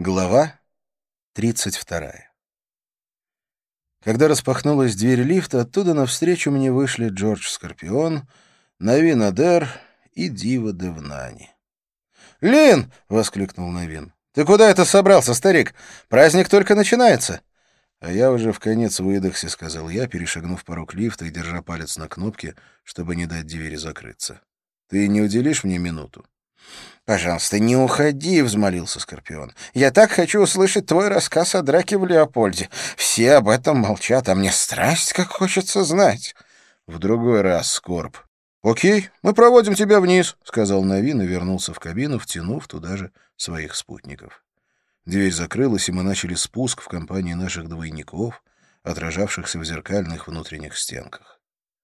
Глава 32. Когда распахнулась дверь лифта, оттуда навстречу мне вышли Джордж Скорпион, Навин Адер и Дива Девнани. «Лин!» — воскликнул Навин. «Ты куда это собрался, старик? Праздник только начинается!» «А я уже вконец выдохся», — сказал я, перешагнув порог лифта и держа палец на кнопке, чтобы не дать двери закрыться. «Ты не уделишь мне минуту?» «Пожалуйста, не уходи», — взмолился Скорпион. «Я так хочу услышать твой рассказ о драке в Леопольде. Все об этом молчат, а мне страсть как хочется знать». «В другой раз, Скорп». «Окей, мы проводим тебя вниз», — сказал Навин и вернулся в кабину, втянув туда же своих спутников. Дверь закрылась, и мы начали спуск в компании наших двойников, отражавшихся в зеркальных внутренних стенках.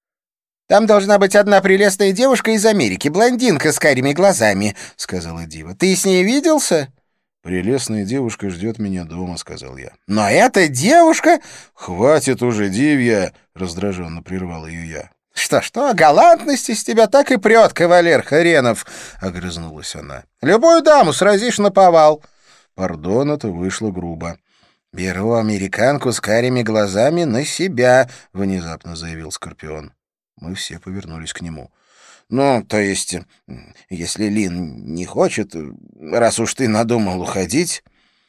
«Там должна быть одна прелестная девушка из Америки, блондинка с карими глазами», — сказала Дива. «Ты с ней виделся?» «Прелестная девушка ждет меня дома», — сказал я. «Но эта девушка...» «Хватит уже, Дивья!» — раздраженно прервал ее я. «Что, галантность из тебя так и прет, кавалер Хренов!» — огрызнулась она. «Любую даму сразишь наповал». Пардон, это вышло грубо. «Беру американку с карими глазами на себя», — внезапно заявил Скорпион. Мы все повернулись к нему. «Ну, то есть, если Лин не хочет, раз уж ты надумал уходить...»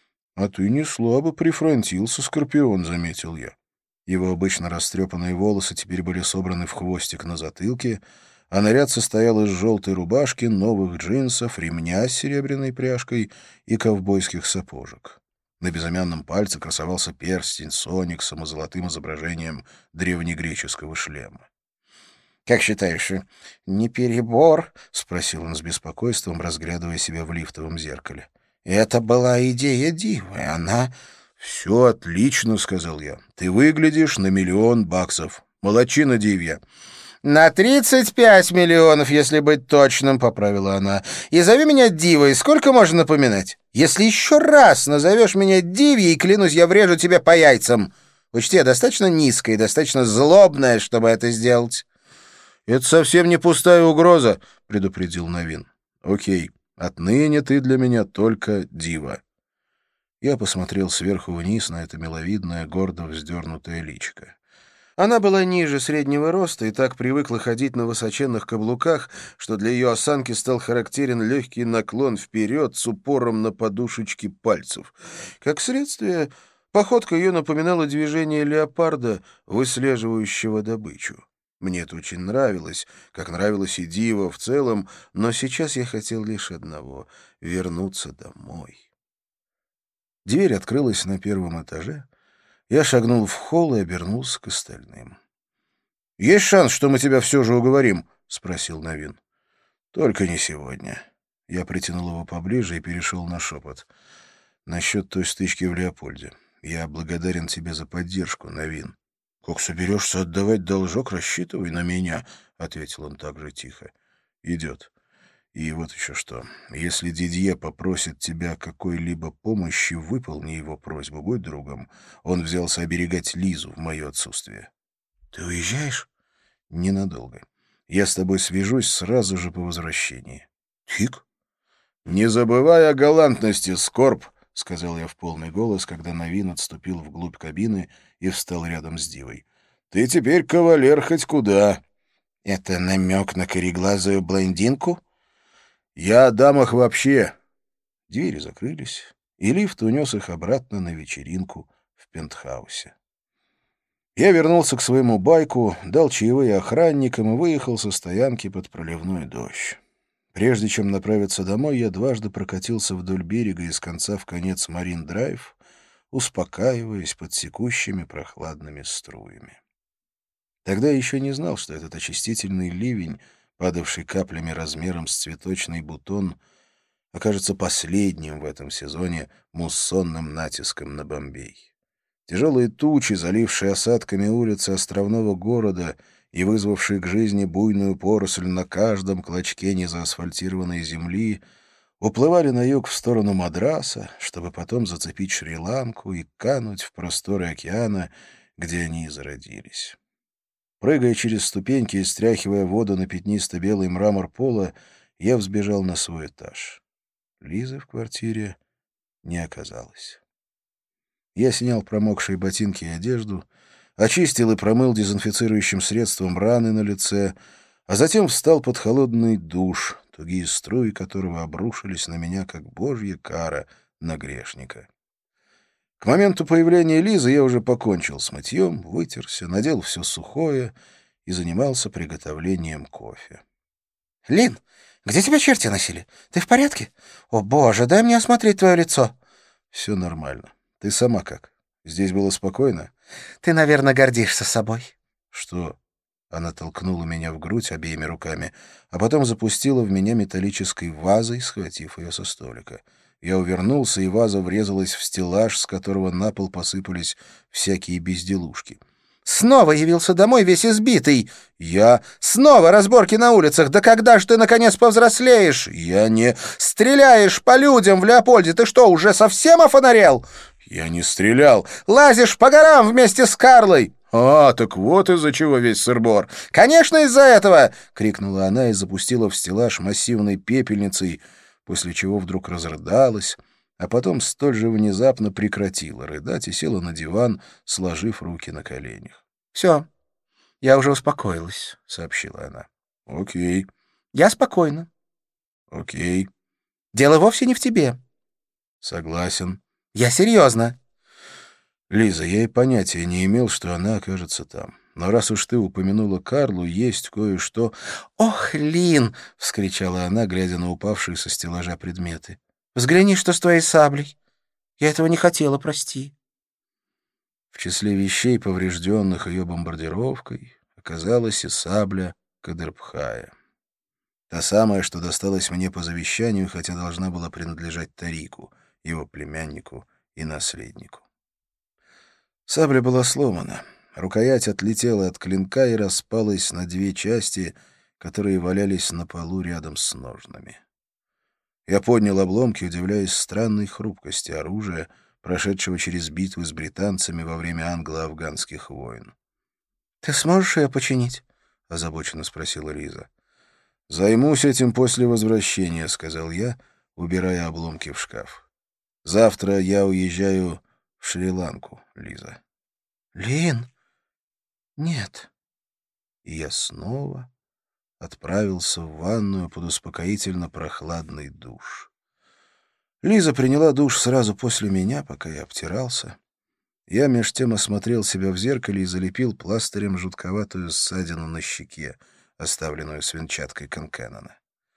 «А ты не слабо прифронтился, Скорпион», — заметил я. Его обычно растрепанные волосы теперь были собраны в хвостик на затылке, а наряд состоял из желтой рубашки, новых джинсов, ремня с серебряной пряжкой и ковбойских сапожек. На безымянном пальце красовался перстень с ониксом и золотым изображением древнегреческого шлема. «Как считаешь, не перебор?» — спросил он с беспокойством, разглядывая себя в лифтовом зеркале. «Это была идея Дивы, она...» «Все отлично», — сказал я. «Ты выглядишь на $1 000 000. Молодчина, Дивья». «На 35 миллионов, если быть точным», — поправила она. «И зови меня Дивой, сколько можно напоминать? Если еще раз назовешь меня Дивьей, клянусь, я врежу тебе по яйцам. Учти, я достаточно низкая и достаточно злобная, чтобы это сделать». «Это совсем не пустая угроза», — предупредил Навин. «Окей, отныне ты для меня только Дива». Я посмотрел сверху вниз на это миловидное, гордо вздернутое личико. Она была ниже среднего роста и так привыкла ходить на высоченных каблуках, что для ее осанки стал характерен легкий наклон вперед с упором на подушечки пальцев. Как следствие, походка ее напоминала движение леопарда, выслеживающего добычу. Мне это очень нравилось, как нравилось и Дива в целом, но сейчас я хотел лишь одного — вернуться домой. Дверь открылась на первом этаже. Я шагнул в холл и обернулся к остальным. «Есть шанс, что мы тебя все же уговорим?» — спросил Навин. «Только не сегодня». Я притянул его поближе и перешел на шепот. «Насчет той стычки в Леопольде. Я благодарен тебе за поддержку, Навин». «Как соберешься отдавать должок, рассчитывай на меня», — ответил он также тихо. «Идет. И вот еще что. Если Дидье попросит тебя какой-либо помощи, выполни его просьбу, будь другом. Он взялся оберегать Лизу в мое отсутствие». «Ты уезжаешь?» «Ненадолго. Я с тобой свяжусь сразу же по возвращении». «Тик?» «Не забывай о галантности, Скорб», — сказал я в полный голос, когда Навин отступил вглубь кабины и встал рядом с Дивой. «Ты теперь кавалер хоть куда». «Это намек на кореглазую блондинку?» «Я о дамах вообще». Двери закрылись, и лифт унес их обратно на вечеринку в пентхаусе. Я вернулся к своему байку, дал чаевые охранникам и выехал со стоянки под проливной дождь. Прежде чем направиться домой, я дважды прокатился вдоль берега из конца в конец Марин-драйв, успокаиваясь под секущими прохладными струями. Тогда я еще не знал, что этот очистительный ливень, падавший каплями размером с цветочный бутон, окажется последним в этом сезоне муссонным натиском на Бомбей. Тяжелые тучи, залившие осадками улицы островного города и вызвавшие к жизни буйную поросль на каждом клочке незаасфальтированной земли, уплывали на юг в сторону Мадраса, чтобы потом зацепить Шри-Ланку и кануть в просторы океана, где они и зародились. Прыгая через ступеньки и стряхивая воду на пятнисто-белый мрамор пола, я взбежал на свой этаж. Лизы в квартире не оказалось. Я снял промокшие ботинки и одежду, очистил и промыл дезинфицирующим средством раны на лице, а затем встал под холодный душ, тугие струи которого обрушились на меня, как божья кара на грешника. К моменту появления Лизы я уже покончил с мытьем, вытерся, надел все сухое и занимался приготовлением кофе. — Лин, где тебя черти носили? Ты в порядке? О, боже, дай мне осмотреть твое лицо. — Все нормально. Ты сама как? Здесь было спокойно? — Ты, наверное, гордишься собой. — Что? Она толкнула меня в грудь обеими руками, а потом запустила в меня металлической вазой, схватив ее со столика. Я увернулся, и ваза врезалась в стеллаж, с которого на пол посыпались всякие безделушки. «Снова явился домой весь избитый!» «Я...» «Снова разборки на улицах! Да когда ж ты, наконец, повзрослеешь?» «Я не...» «Стреляешь по людям в Леопольде! Ты что, уже совсем офонарел?» «Я не стрелял!» «Лазишь по горам вместе с Карлой!» «А, так вот из-за чего весь сыр-бор!» «Конечно, из-за этого!» — крикнула она и запустила в стеллаж массивной пепельницей, после чего вдруг разрыдалась, а потом столь же внезапно прекратила рыдать и села на диван, сложив руки на коленях. «Все, я уже успокоилась», — сообщила она. «Окей». «Я спокойна». «Окей». «Дело вовсе не в тебе». «Согласен». «Я серьезно». «Лиза, я и понятия не имел, что она окажется там. Но раз уж ты упомянула Карлу, есть кое-что...» «Ох, Лин!» — вскричала она, глядя на упавшие со стеллажа предметы. «Взгляни, что с твоей саблей. Я этого не хотела, прости». В числе вещей, поврежденных ее бомбардировкой, оказалась и сабля Кадырбхая. Та самая, что досталась мне по завещанию, хотя должна была принадлежать Тарику, его племяннику и наследнику. Сабля была сломана. Рукоять отлетела от клинка и распалась на две части, которые валялись на полу рядом с ножнами. Я поднял обломки, удивляясь странной хрупкости оружия, прошедшего через битвы с британцами во время англо-афганских войн. — Ты сможешь ее починить? — озабоченно спросила Лиза. — Займусь этим после возвращения, — сказал я, убирая обломки в шкаф. — Завтра я уезжаю в Шри-Ланку, Лиза. — Лин, нет. И я снова отправился в ванную под успокоительно прохладный душ. Лиза приняла душ сразу после меня, пока я обтирался. Я меж тем осмотрел себя в зеркале и залепил пластырем жутковатую ссадину на щеке, оставленную свинчаткой Конкеннона.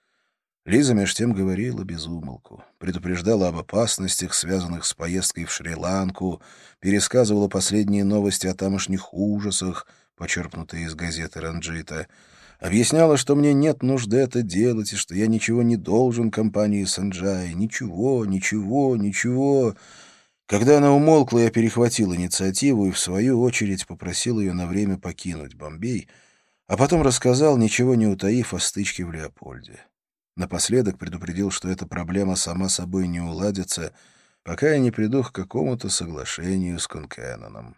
Лиза меж тем говорила без умолку, предупреждала об опасностях, связанных с поездкой в Шри-Ланку, пересказывала последние новости о тамошних ужасах, почерпнутые из газеты «Ранджита», объясняла, что мне нет нужды это делать и что я ничего не должен компании Санджай. Ничего, ничего, ничего. Когда она умолкла, я перехватил инициативу и, в свою очередь, попросил ее на время покинуть Бомбей, а потом рассказал, ничего не утаив, о стычке в Леопольде. Напоследок предупредил, что эта проблема сама собой не уладится, пока я не приду к какому-то соглашению с Конкенноном.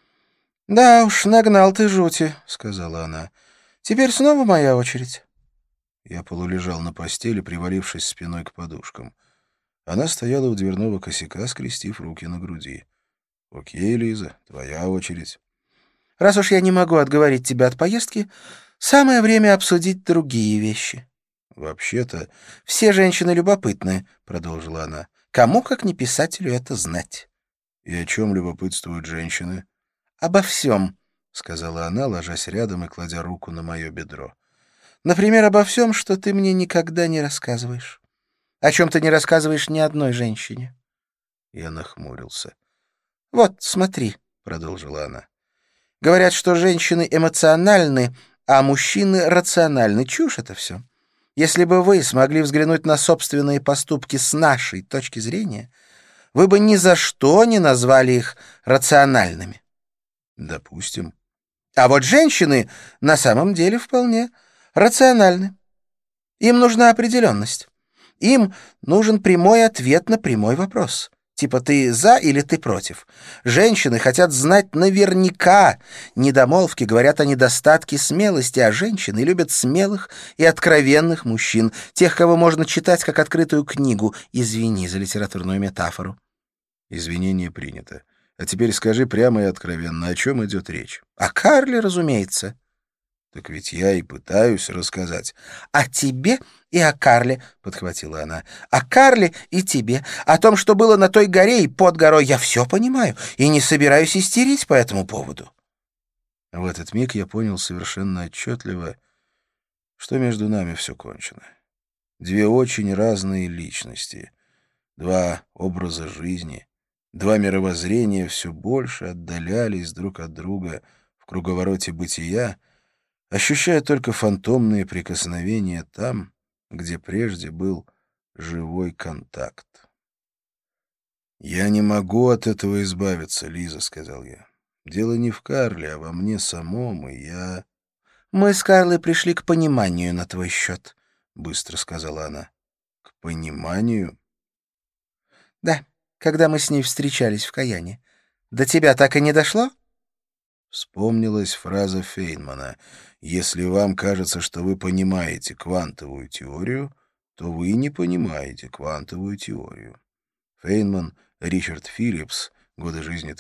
«Да уж, нагнал ты жути», — сказала она. «Теперь снова моя очередь». Я полулежал на постели, привалившись спиной к подушкам. Она стояла у дверного косяка, скрестив руки на груди. «Окей, Лиза, твоя очередь». «Раз уж я не могу отговорить тебя от поездки, самое время обсудить другие вещи». «Вообще-то...» «Все женщины любопытны», — продолжила она. «Кому, как не писателю, это знать?» «И о чем любопытствуют женщины?» «Обо всем», — сказала она, ложась рядом и кладя руку на мое бедро. «Например, обо всем, что ты мне никогда не рассказываешь. О чем ты не рассказываешь ни одной женщине». Я нахмурился. «Вот, смотри», — продолжила она. «Говорят, что женщины эмоциональны, а мужчины рациональны. Чушь это все. Если бы вы смогли взглянуть на собственные поступки с нашей точки зрения, вы бы ни за что не назвали их рациональными». «Допустим». А вот женщины на самом деле вполне рациональны. Им нужна определенность. Им нужен прямой ответ на прямой вопрос. Типа ты за или ты против. Женщины хотят знать наверняка. Недомолвки говорят о недостатке смелости, а женщины любят смелых и откровенных мужчин, тех, кого можно читать как открытую книгу. Извини за литературную метафору. Извинение принято. А теперь скажи прямо и откровенно, о чем идет речь? О Карле, разумеется. Так ведь я и пытаюсь рассказать. «О тебе и о Карле», — подхватила она. «О Карле и тебе. О том, что было на той горе и под горой. Я все понимаю и не собираюсь истерить по этому поводу». В этот миг я понял совершенно отчетливо, что между нами все кончено. Две очень разные личности, два образа жизни, два мировоззрения все больше отдалялись друг от друга в круговороте бытия, ощущая только фантомные прикосновения там, где прежде был живой контакт. «Я не могу от этого избавиться, Лиза», — сказал я. «Дело не в Карле, а во мне самом, и я...» «Мы с Карлой пришли к пониманию на твой счет», — быстро сказала она. «К пониманию?» «Да, когда мы с ней встречались в Каяне. До тебя так и не дошло?» Вспомнилась фраза Фейнмана: «Если вам кажется, что вы понимаете квантовую теорию, то вы не понимаете квантовую теорию». Фейнман, Ричард Филлипс, годы жизни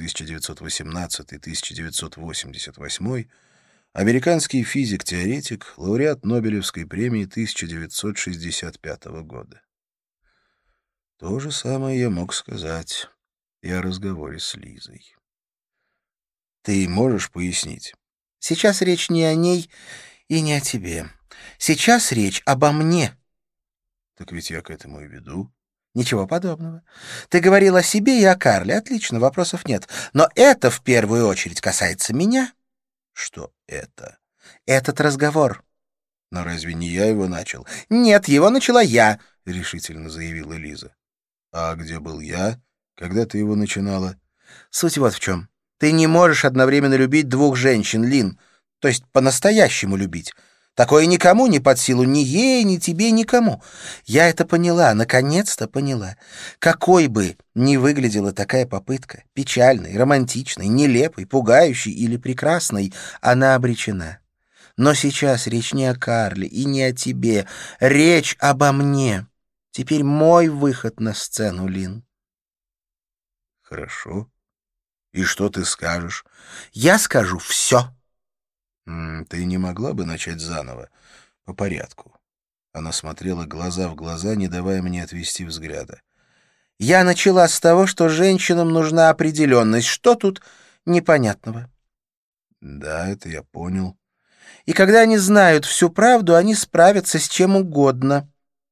1918-1988, американский физик-теоретик, лауреат Нобелевской премии 1965 года. То же самое я мог сказать и о разговоре с Лизой. Ты можешь пояснить? «Сейчас речь не о ней и не о тебе. Сейчас речь обо мне». Так ведь я к этому и веду. «Ничего подобного. Ты говорил о себе и о Карле. Отлично, вопросов нет. Но это в первую очередь касается меня». Что это? «Этот разговор». Но разве не я его начал? «Нет, его начала я», — решительно заявила Лиза. А где был я, когда ты его начинала? «Суть вот в чем. Ты не можешь одновременно любить двух женщин, Лин. То есть по-настоящему любить. Такое никому не под силу, ни ей, ни тебе, никому. Я это поняла, наконец-то поняла. Какой бы ни выглядела такая попытка, печальной, романтичной, нелепой, пугающей или прекрасной, она обречена. Но сейчас речь не о Карле и не о тебе. Речь обо мне. Теперь мой выход на сцену, Лин». Хорошо. И что ты скажешь? Я скажу все. Ты не могла бы начать заново, по порядку? Она смотрела глаза в глаза, не давая мне отвести взгляда. Я начала с того, что женщинам нужна определенность. Что тут непонятного? Да, это я понял. И когда они знают всю правду, они справятся с чем угодно.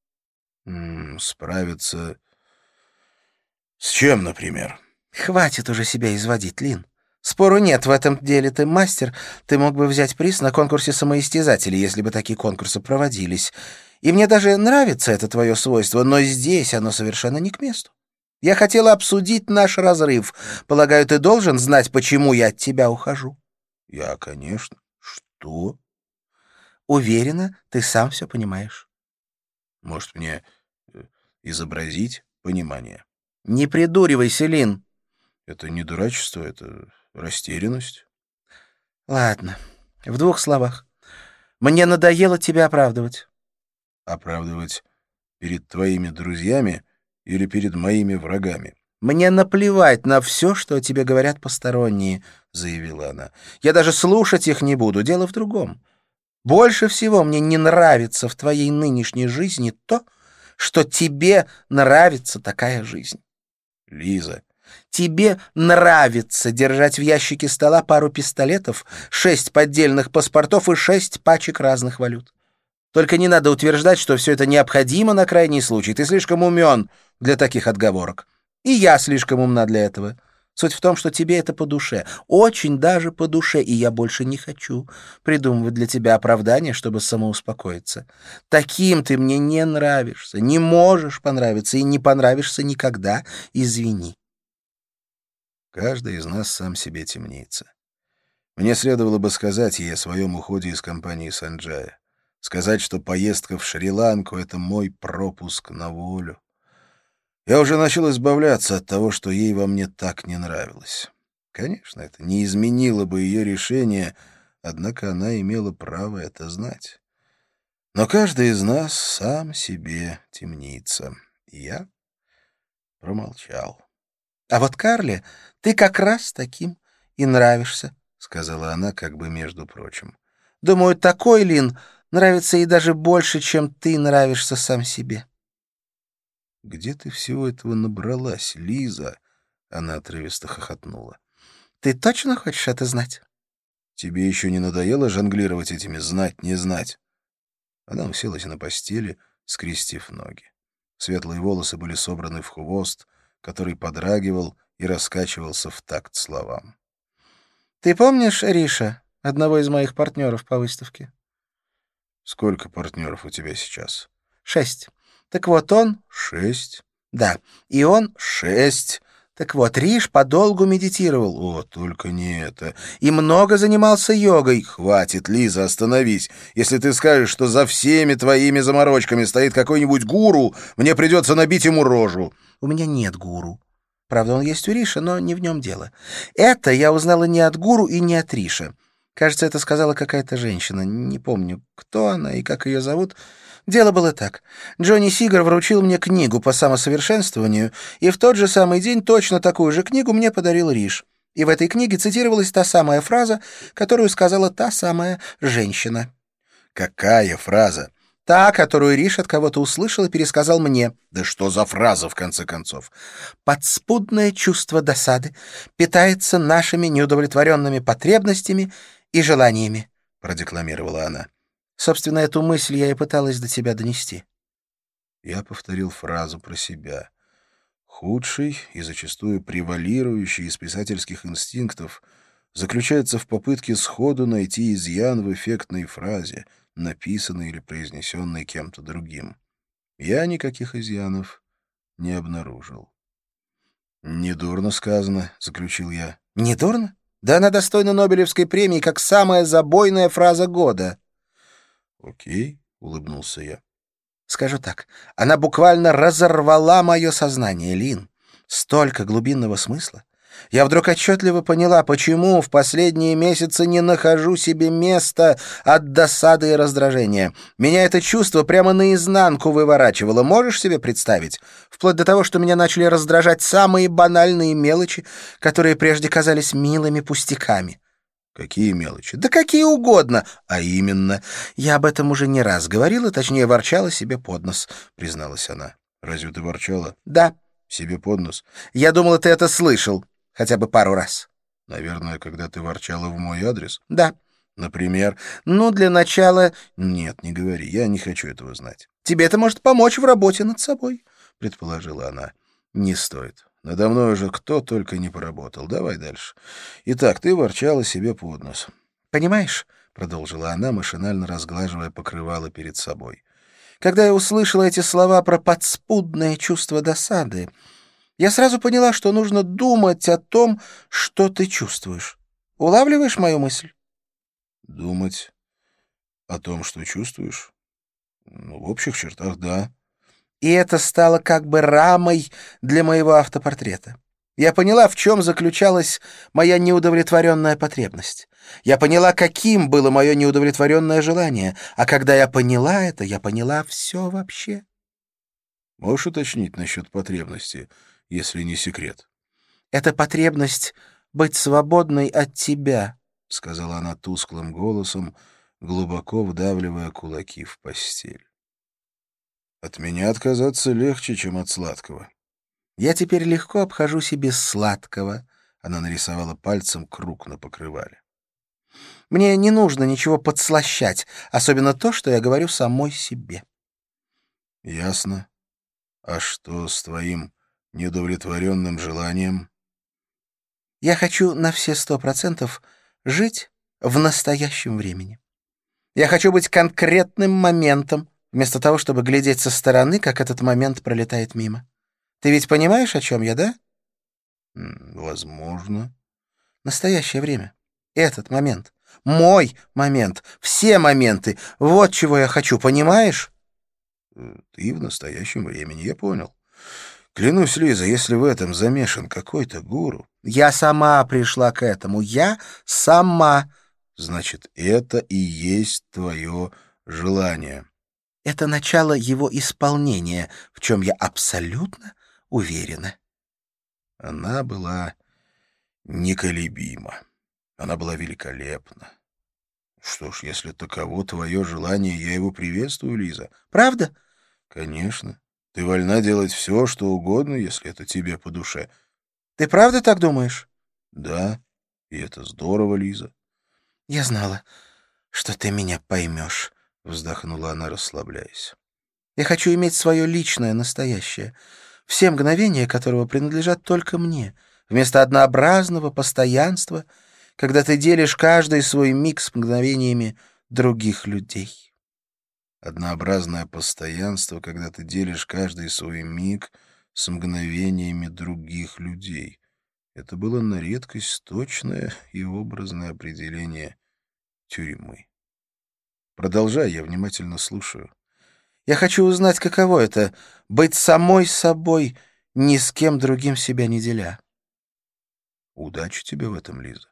Справиться с чем, например? Хватит уже себя изводить, Лин. Спору нет, в этом деле ты мастер. Ты мог бы взять приз на конкурсе самоистязателей, если бы такие конкурсы проводились. И мне даже нравится это твое свойство, но здесь оно совершенно не к месту. Я хотела обсудить наш разрыв. Полагаю, ты должен знать, почему я от тебя ухожу. Я, конечно. Что? Уверена, ты сам все понимаешь. Может, мне изобразить понимание? Не придуривайся, Лин. Это не дурачество, это растерянность. Ладно, в двух словах. Мне надоело тебя оправдывать. Оправдывать перед твоими друзьями или перед моими врагами? «Мне наплевать на все, что о тебе говорят посторонние», — заявила она. «Я даже слушать их не буду. Дело в другом. Больше всего мне не нравится в твоей нынешней жизни то, что тебе нравится такая жизнь». Лиза. «Тебе нравится держать в ящике стола пару пистолетов, 6 поддельных паспортов и 6 пачек разных валют. Только не надо утверждать, что все это необходимо на крайний случай. Ты слишком умен для таких отговорок. И я слишком умна для этого. Суть в том, что тебе это по душе. Очень даже по душе. И я больше не хочу придумывать для тебя оправдания, чтобы самоуспокоиться. Таким ты мне не нравишься, не можешь понравиться и не понравишься никогда. Извини». Каждый из нас сам себе темнится. Мне следовало бы сказать ей о своем уходе из компании Санджая. Сказать, что поездка в Шри-Ланку — это мой пропуск на волю. Я уже начал избавляться от того, что ей во мне так не нравилось. Конечно, это не изменило бы ее решение, однако она имела право это знать. Но каждый из нас сам себе темнится. И я промолчал. — А вот Карле ты как раз таким и нравишься, — сказала она как бы между прочим. — Думаю, такой, Лин, нравится ей даже больше, чем ты нравишься сам себе. — Где ты всего этого набралась, Лиза? Она отрывисто хохотнула. — Ты точно хочешь это знать? — Тебе еще не надоело жонглировать этими «знать, не знать»? Она уселась на постели, скрестив ноги. Светлые волосы были собраны в хвост, который подрагивал и раскачивался в такт словам. — Ты помнишь Риша, одного из моих партнеров по выставке? — Сколько партнеров у тебя сейчас? — 6. Так вот он... — 6? — Да. И он... — 6. Так вот, Риш подолгу медитировал. О, только не это. И много занимался йогой. Хватит, Лиза, остановись. Если ты скажешь, что за всеми твоими заморочками стоит какой-нибудь гуру, мне придется набить ему рожу. У меня нет гуру. Правда, он есть у Риша, но не в нем дело. Это я узнала не от гуру и не от Риша. Кажется, это сказала какая-то женщина. Не помню, кто она и как ее зовут. Дело было так. Джонни Сигар вручил мне книгу по самосовершенствованию, и в тот же самый день точно такую же книгу мне подарил Риш. И в этой книге цитировалась та самая фраза, которую сказала та самая женщина. Какая фраза? Та, которую Риш от кого-то услышал и пересказал мне. Да что за фраза, в конце концов? «Подспудное чувство досады питается нашими неудовлетворенными потребностями и желаниями», — продекламировала она. Собственно, эту мысль я и пыталась до тебя донести. Я повторил фразу про себя. Худший и зачастую превалирующий из писательских инстинктов заключается в попытке сходу найти изъян в эффектной фразе, написанной или произнесенной кем-то другим. Я никаких изъянов не обнаружил. «Недурно сказано», — заключил я. «Недурно? Да она достойна Нобелевской премии как самая забойная фраза года». «Окей», — улыбнулся я. «Скажу так, она буквально разорвала мое сознание, Лин. Столько глубинного смысла. Я вдруг отчетливо поняла, почему в последние месяцы не нахожу себе места от досады и раздражения. Меня это чувство прямо наизнанку выворачивало. Можешь себе представить? Вплоть до того, что меня начали раздражать самые банальные мелочи, которые прежде казались милыми пустяками». «Какие мелочи?» «Да какие угодно. А именно, я об этом уже не раз говорила, точнее, ворчала себе под нос», — призналась она. «Разве ты ворчала?» «Да». «Себе под нос?» «Я думала, ты это слышал. Хотя бы пару раз». «Наверное, когда ты ворчала в мой адрес?» «Да». «Например?» «Ну, для начала...» «Нет, не говори, я не хочу этого знать». «Тебе это может помочь в работе над собой», — предположила она. «Не стоит. Надо мной уже кто только не поработал. Давай дальше. Итак, ты ворчала себе под нос». «Понимаешь?» — продолжила она, машинально разглаживая покрывало перед собой. «Когда я услышала эти слова про подспудное чувство досады, я сразу поняла, что нужно думать о том, что ты чувствуешь. Улавливаешь мою мысль?» «Думать о том, что чувствуешь? Ну, в общих чертах, да». И это стало как бы рамой для моего автопортрета. Я поняла, в чем заключалась моя неудовлетворенная потребность. Я поняла, каким было мое неудовлетворенное желание. А когда я поняла это, я поняла все вообще. Можешь уточнить насчет потребности, если не секрет? Это потребность быть свободной от тебя, — сказала она тусклым голосом, глубоко вдавливая кулаки в постель. «От меня отказаться легче, чем от сладкого». Я теперь легко обхожусь и без сладкого. Она нарисовала пальцем круг на покрывале. Мне не нужно ничего подслащать, особенно то, что я говорю самой себе. «Ясно. А что с твоим неудовлетворенным желанием?» Я хочу на все 100% жить в настоящем времени. Я хочу быть конкретным моментом, вместо того, чтобы глядеть со стороны, как этот момент пролетает мимо. Ты ведь понимаешь, о чем я, да? «Возможно». Настоящее время. Этот момент. Мой момент. Все моменты. Вот чего я хочу, понимаешь? «Ты в настоящем времени, я понял. Клянусь, Лиза, если в этом замешан какой-то гуру... Я сама пришла к этому. Я сама. Значит, это и есть твое желание. Это начало его исполнения, в чем я абсолютно уверена. Она была неколебима. Она была великолепна. Что ж, если таково твое желание, я его приветствую, Лиза. Правда? Конечно. Ты вольна делать все, что угодно, если это тебе по душе. Ты правда так думаешь? Да, и это здорово, Лиза. Я знала, что ты меня поймешь, — вздохнула она, расслабляясь. Я хочу иметь свое личное, настоящее, все мгновения которого принадлежат только мне, вместо однообразного постоянства, когда ты делишь каждый свой миг с мгновениями других людей. Однообразное постоянство, когда ты делишь каждый свой миг с мгновениями других людей. Это было на редкость точное и образное определение тюрьмы. Продолжай, я внимательно слушаю. Я хочу узнать, каково это — быть самой собой, ни с кем другим себя не деля. Удачи тебе в этом, Лиза.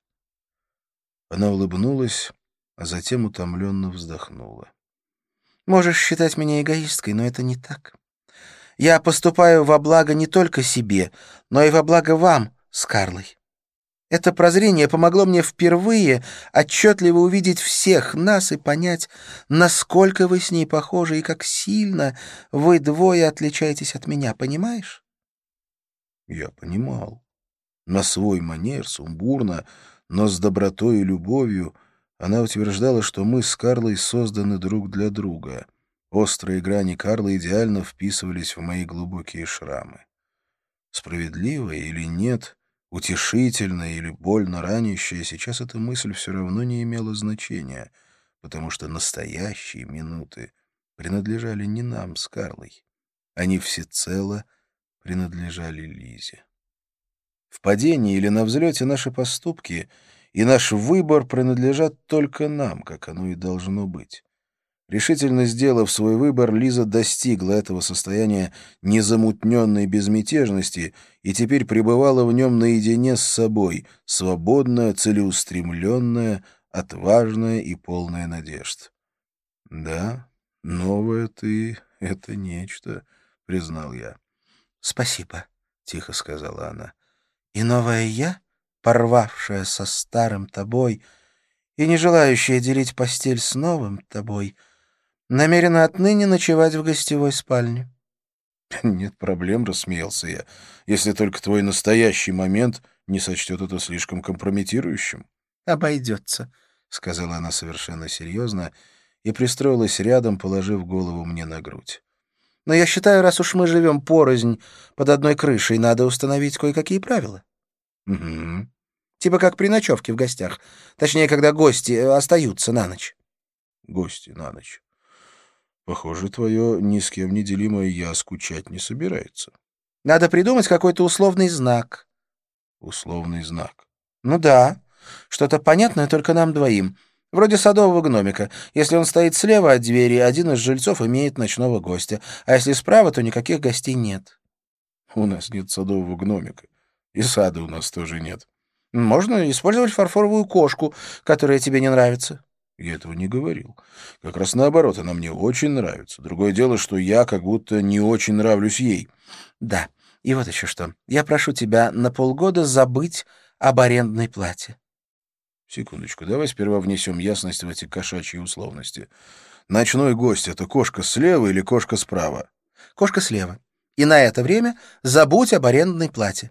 Она улыбнулась, а затем утомленно вздохнула. Можешь считать меня эгоисткой, но это не так. Я поступаю во благо не только себе, но и во благо вам с Карлой. Это прозрение помогло мне впервые отчетливо увидеть всех нас и понять, насколько вы с ней похожи и как сильно вы двое отличаетесь от меня, понимаешь? Я понимал. На свой манер, сумбурно, но с добротой и любовью она утверждала, что мы с Карлой созданы друг для друга. Острые грани Карлы идеально вписывались в мои глубокие шрамы. Справедливо или нет, утешительно или больно ранящая, сейчас эта мысль все равно не имела значения, потому что настоящие минуты принадлежали не нам с Карлой. Они всецело принадлежали Лизе. В падении или на взлете наши поступки и наш выбор принадлежат только нам, как оно и должно быть. Решительно сделав свой выбор, Лиза достигла этого состояния незамутненной безмятежности и теперь пребывала в нем наедине с собой, свободная, целеустремленная, отважная и полная надежд. «Да, новая ты — это нечто», — признал я. «Спасибо», — тихо сказала она. «И новая я, порвавшая со старым тобой и не желающая делить постель с новым тобой, намерена отныне ночевать в гостевой спальне». «Нет проблем», — рассмеялся я, «если только твой настоящий момент не сочтет это слишком компрометирующим». «Обойдется», — сказала она совершенно серьезно и пристроилась рядом, положив голову мне на грудь. «Но я считаю, раз уж мы живем порознь под одной крышей, надо установить кое-какие правила. Угу. Типа как при ночевке в гостях. Точнее, когда гости остаются на ночь». Гости на ночь. Похоже, твое ни с кем не делимое «я» скучать не собирается. «Надо придумать какой-то условный знак». Условный знак. «Ну да, что-то понятное только нам двоим. Вроде садового гномика. Если он стоит слева от двери, один из жильцов имеет ночного гостя, а если справа, то никаких гостей нет». У нас нет садового гномика. И сада у нас тоже нет. «Можно использовать фарфоровую кошку, которая тебе не нравится». Я этого не говорил. Как раз наоборот, она мне очень нравится. Другое дело, что я как будто не очень нравлюсь ей. «Да, и вот еще что. Я прошу тебя на полгода забыть об арендной плате». Секундочку, давай сперва внесем ясность в эти кошачьи условности. Ночной гость — это кошка слева или кошка справа? «Кошка слева. И на это время забудь об арендной плате».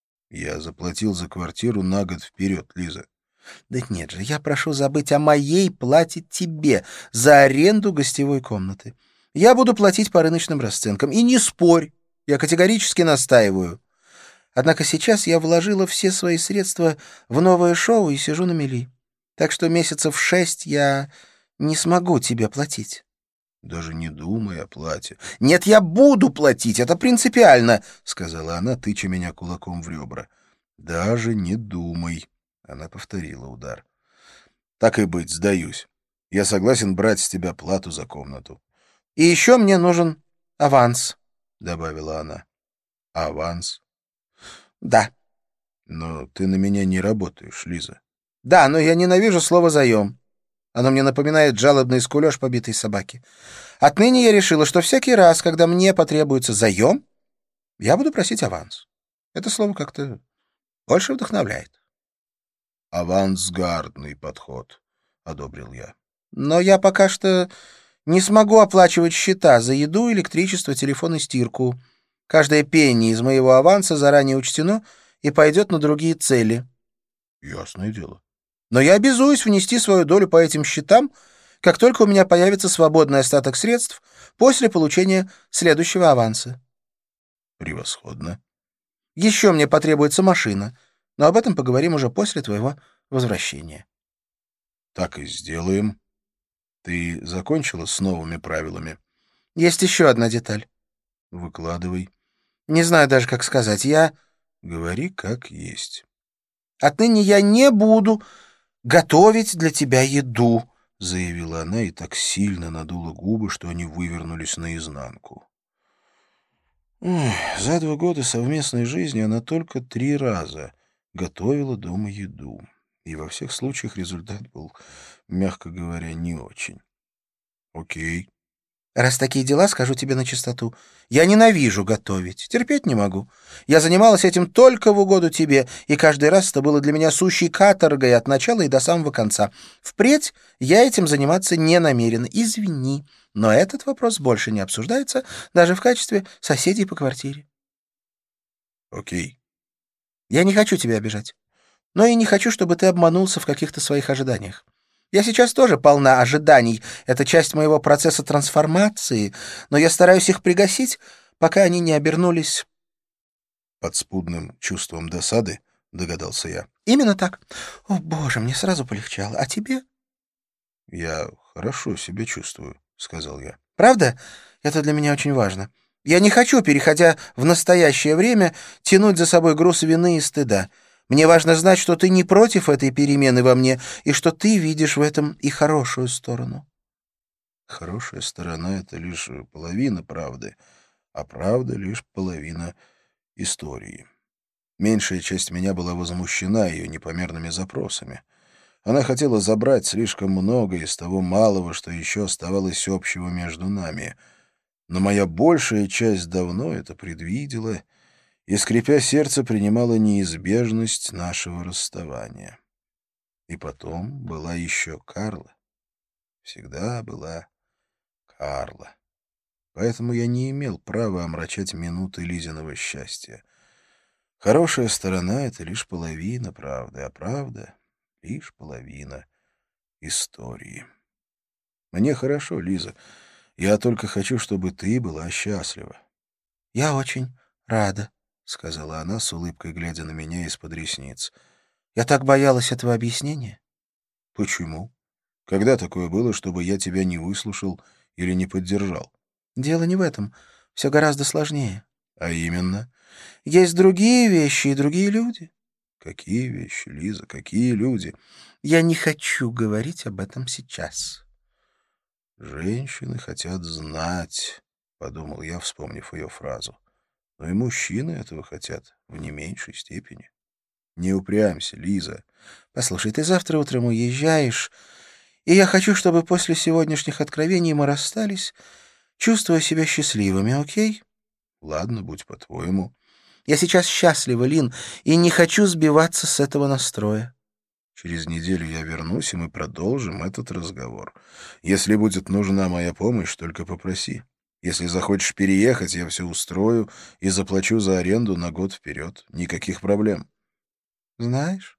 Я заплатил за квартиру на год вперед, Лиза. «Да нет же, я прошу забыть о моей плате тебе за аренду гостевой комнаты. Я буду платить по рыночным расценкам. И не спорь, я категорически настаиваю. Однако сейчас я вложила все свои средства в новое шоу и сижу на мели. Так что месяцев 6 я не смогу тебе платить». Даже не думай о плате. «Нет, я буду платить, это принципиально», — сказала она, тыча меня кулаком в ребра. «Даже не думай», — она повторила удар. «Так и быть, сдаюсь. Я согласен брать с тебя плату за комнату». «И еще мне нужен аванс», — добавила она. Аванс? Да. Но ты на меня не работаешь, Лиза. Да, но я ненавижу слово «заем». Оно мне напоминает жалобный скулёж побитой собаки. Отныне я решила, что всякий раз, когда мне потребуется заем, я буду просить аванс. Это слово как-то больше вдохновляет. Авансгардный подход, — одобрил я. Но я пока что не смогу оплачивать счета за еду, электричество, телефон и стирку. Каждая пенни из моего аванса заранее учтено и пойдет на другие цели. Ясное дело. Но я обязуюсь внести свою долю по этим счетам, как только у меня появится свободный остаток средств после получения следующего аванса. Превосходно. Еще мне потребуется машина, но об этом поговорим уже после твоего возвращения. Так и сделаем. Ты закончила с новыми правилами? Есть еще одна деталь. Выкладывай. Не знаю даже, как сказать. Говори как есть. Отныне я не буду готовить для тебя еду, — заявила она и так сильно надула губы, что они вывернулись наизнанку. За 2 года совместной жизни она только 3 раза готовила дома еду. И во всех случаях результат был, мягко говоря, не очень. Окей. Раз такие дела, скажу тебе на чистоту. Я ненавижу готовить, терпеть не могу. Я занималась этим только в угоду тебе, и каждый раз это было для меня сущей каторгой от начала и до самого конца. Впредь я этим заниматься не намерена. Извини, но этот вопрос больше не обсуждается даже в качестве соседей по квартире. Окей. Я не хочу тебя обижать, но и не хочу, чтобы ты обманулся в каких-то своих ожиданиях. Я сейчас тоже полна ожиданий. Это часть моего процесса трансформации, но я стараюсь их пригасить, пока они не обернулись... Подспудным чувством досады, догадался я. Именно так. О, Боже, мне сразу полегчало. А тебе? Я хорошо себя чувствую, сказал я. Правда? Это для меня очень важно. Я не хочу, переходя в настоящее время, тянуть за собой груз вины и стыда. Мне важно знать, что ты не против этой перемены во мне, и что ты видишь в этом и хорошую сторону. Хорошая сторона — это лишь половина правды, а правда — лишь половина истории. Меньшая часть меня была возмущена ее непомерными запросами. Она хотела забрать слишком много из того малого, что еще оставалось общего между нами. Но моя большая часть давно это предвидела и, скрипя сердце, принимала неизбежность нашего расставания. И потом была еще Карла. Всегда была Карла. Поэтому я не имел права омрачать минуты Лизиного счастья. Хорошая сторона — это лишь половина правды, а правда — лишь половина истории. Мне хорошо, Лиза. Я только хочу, чтобы ты была счастлива. — Я очень рада, — сказала она с улыбкой, глядя на меня из-под ресниц. — Я так боялась этого объяснения. — Почему? Когда такое было, чтобы я тебя не выслушал или не поддержал? — Дело не в этом. Все гораздо сложнее. — А именно? — Есть другие вещи и другие люди. — Какие вещи, Лиза, какие люди? — Я не хочу говорить об этом сейчас. — Женщины хотят знать, — подумал я, вспомнив ее фразу. Но и мужчины этого хотят в не меньшей степени. Не упрямься, Лиза. Послушай, ты завтра утром уезжаешь, и я хочу, чтобы после сегодняшних откровений мы расстались, чувствуя себя счастливыми, окей? Ладно, будь по-твоему. Я сейчас счастлива, Лин, и не хочу сбиваться с этого настроя. Через неделю я вернусь, и мы продолжим этот разговор. Если будет нужна моя помощь, только попроси. Если захочешь переехать, я все устрою и заплачу за аренду на год вперед. Никаких проблем. Знаешь,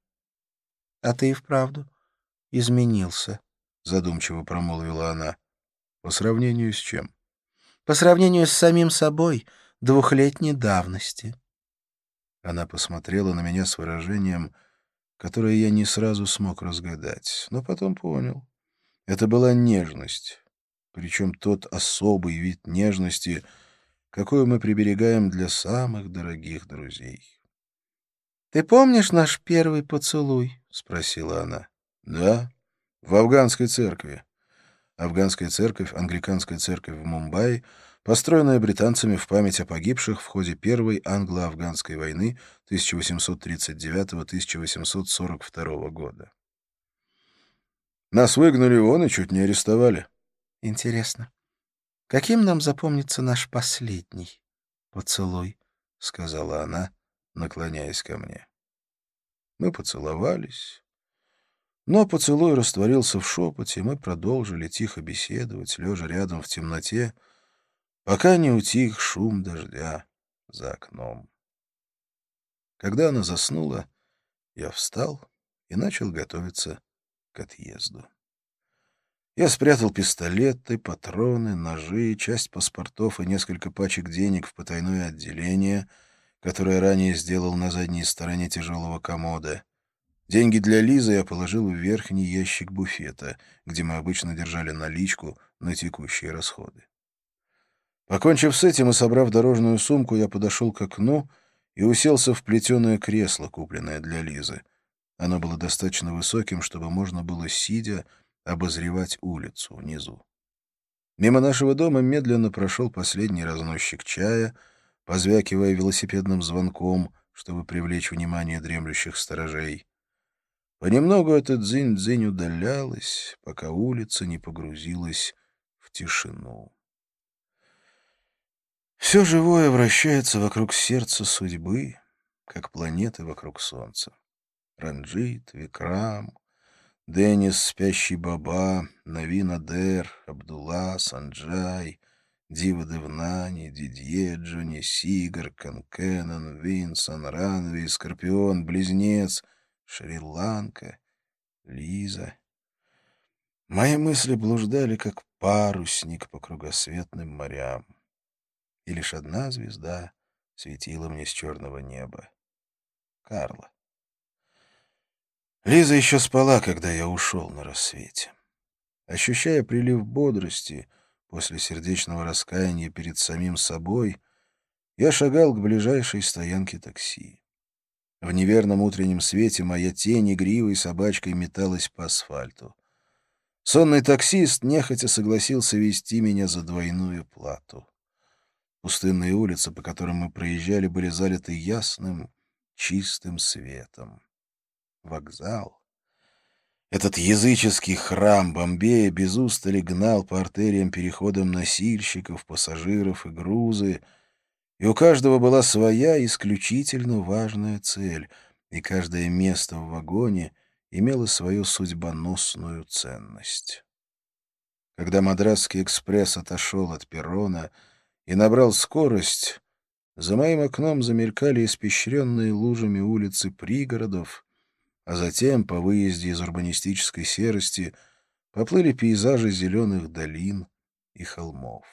а ты и вправду изменился, — задумчиво промолвила она. — По сравнению с чем? по сравнению с самим собой 2-летней давности. Она посмотрела на меня с выражением, которое я не сразу смог разгадать, но потом понял. Это была нежность, причем тот особый вид нежности, какую мы приберегаем для самых дорогих друзей. «Ты помнишь наш первый поцелуй?» — спросила она. Да, в афганской церкви. Афганская церковь, англиканская церковь в Мумбаи, построенное британцами в память о погибших в ходе Первой англо-афганской войны 1839-1842 года. Нас выгнали вон и чуть не арестовали. Интересно, каким нам запомнится наш последний поцелуй? — сказала она, наклоняясь ко мне. Мы поцеловались. Но поцелуй растворился в шепоте, и мы продолжили тихо беседовать, лежа рядом в темноте, пока не утих шум дождя за окном. Когда она заснула, я встал и начал готовиться к отъезду. Я спрятал пистолеты, патроны, ножи, часть паспортов и несколько пачек денег в потайное отделение, которое ранее сделал на задней стороне тяжелого комода. Деньги для Лизы я положил в верхний ящик буфета, где мы обычно держали наличку на текущие расходы. Покончив с этим и собрав дорожную сумку, я подошел к окну и уселся в плетеное кресло, купленное для Лизы. Оно было достаточно высоким, чтобы можно было, сидя, обозревать улицу внизу. Мимо нашего дома медленно прошел последний разносчик чая, позвякивая велосипедным звонком, чтобы привлечь внимание дремлющих сторожей. Понемногу эта дзынь-дзынь удалялась, пока улица не погрузилась в тишину. Все живое вращается вокруг сердца судьбы, как планеты вокруг Солнца. Ранджит, Викрам, Деннис, Спящий Баба, Навин Адер, Абдулла, Санджай, Дива Девнани, Дидье, Джонни Сигар, Канкенен, Винсон, Ранви, Скорпион, Близнец, Шри-Ланка, Лиза. Мои мысли блуждали, как парусник по кругосветным морям. И лишь одна звезда светила мне с черного неба. Карла. Лиза еще спала, когда я ушел на рассвете. Ощущая прилив бодрости после сердечного раскаяния перед самим собой, я шагал к ближайшей стоянке такси. В неверном утреннем свете моя тень игривой собачкой металась по асфальту. Сонный таксист нехотя согласился везти меня за двойную плату. Пустынные улицы, по которым мы проезжали, были залиты ясным, чистым светом. Вокзал. Этот языческий храм Бомбея без устали гнал по артериям переходам носильщиков, пассажиров и грузы, и у каждого была своя исключительно важная цель, и каждое место в вагоне имело свою судьбоносную ценность. Когда Мадрасский экспресс отошел от перрона и набрал скорость, за моим окном замелькали испещренные лужами улицы пригородов, а затем, по выезде из урбанистической серости, поплыли пейзажи зеленых долин и холмов.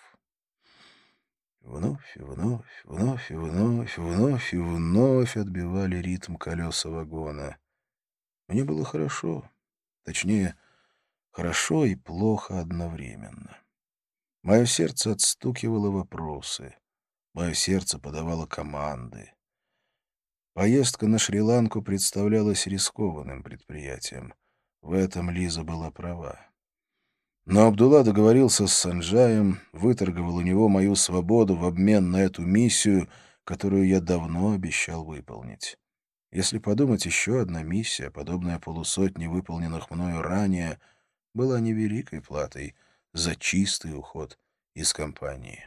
Вновь, вновь, вновь, вновь, вновь и вновь отбивали ритм колеса вагона. Мне было хорошо, точнее, хорошо и плохо одновременно. Мое сердце отстукивало вопросы, мое сердце подавало команды. Поездка на Шри-Ланку представлялась рискованным предприятием. В этом Лиза была права. Но Абдулла договорился с Санджаем, выторговал у него мою свободу в обмен на эту миссию, которую я давно обещал выполнить. Если подумать, еще одна миссия, подобная полусотне выполненных мною ранее, была невеликой платой за чистый уход из компании.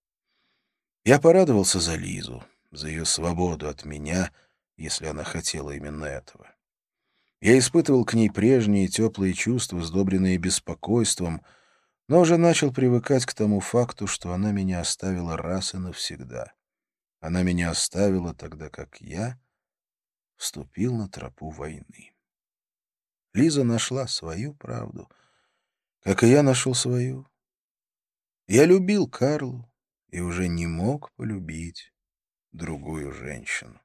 Я порадовался за Лизу, за ее свободу от меня, если она хотела именно этого. Я испытывал к ней прежние теплые чувства, сдобренные беспокойством, но уже начал привыкать к тому факту, что она меня оставила раз и навсегда. Она меня оставила тогда, как я вступил на тропу войны. Лиза нашла свою правду, как и я нашел свою. Я любил Карлу и уже не мог полюбить другую женщину.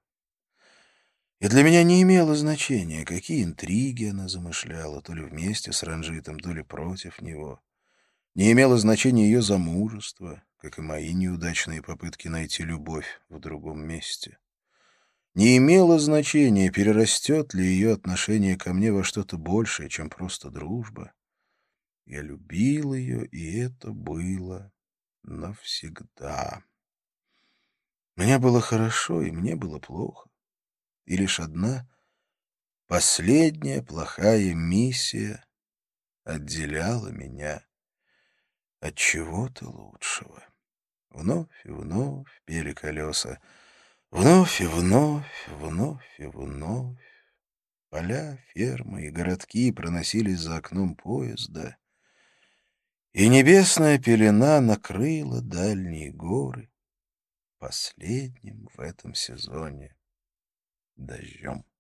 И для меня не имело значения, какие интриги она замышляла, то ли вместе с Ранджитом, то ли против него. Не имело значения ее замужество, как и мои неудачные попытки найти любовь в другом месте. Не имело значения, перерастет ли ее отношение ко мне во что-то большее, чем просто дружба. Я любил ее, и это было навсегда. Мне было хорошо, и мне было плохо. И лишь одна последняя плохая миссия отделяла меня от чего-то лучшего. Вновь и вновь пели колеса. Вновь и вновь, вновь и вновь. Поля, фермы и городки проносились за окном поезда, и небесная пелена накрыла дальние горы последним в этом сезоне дождем.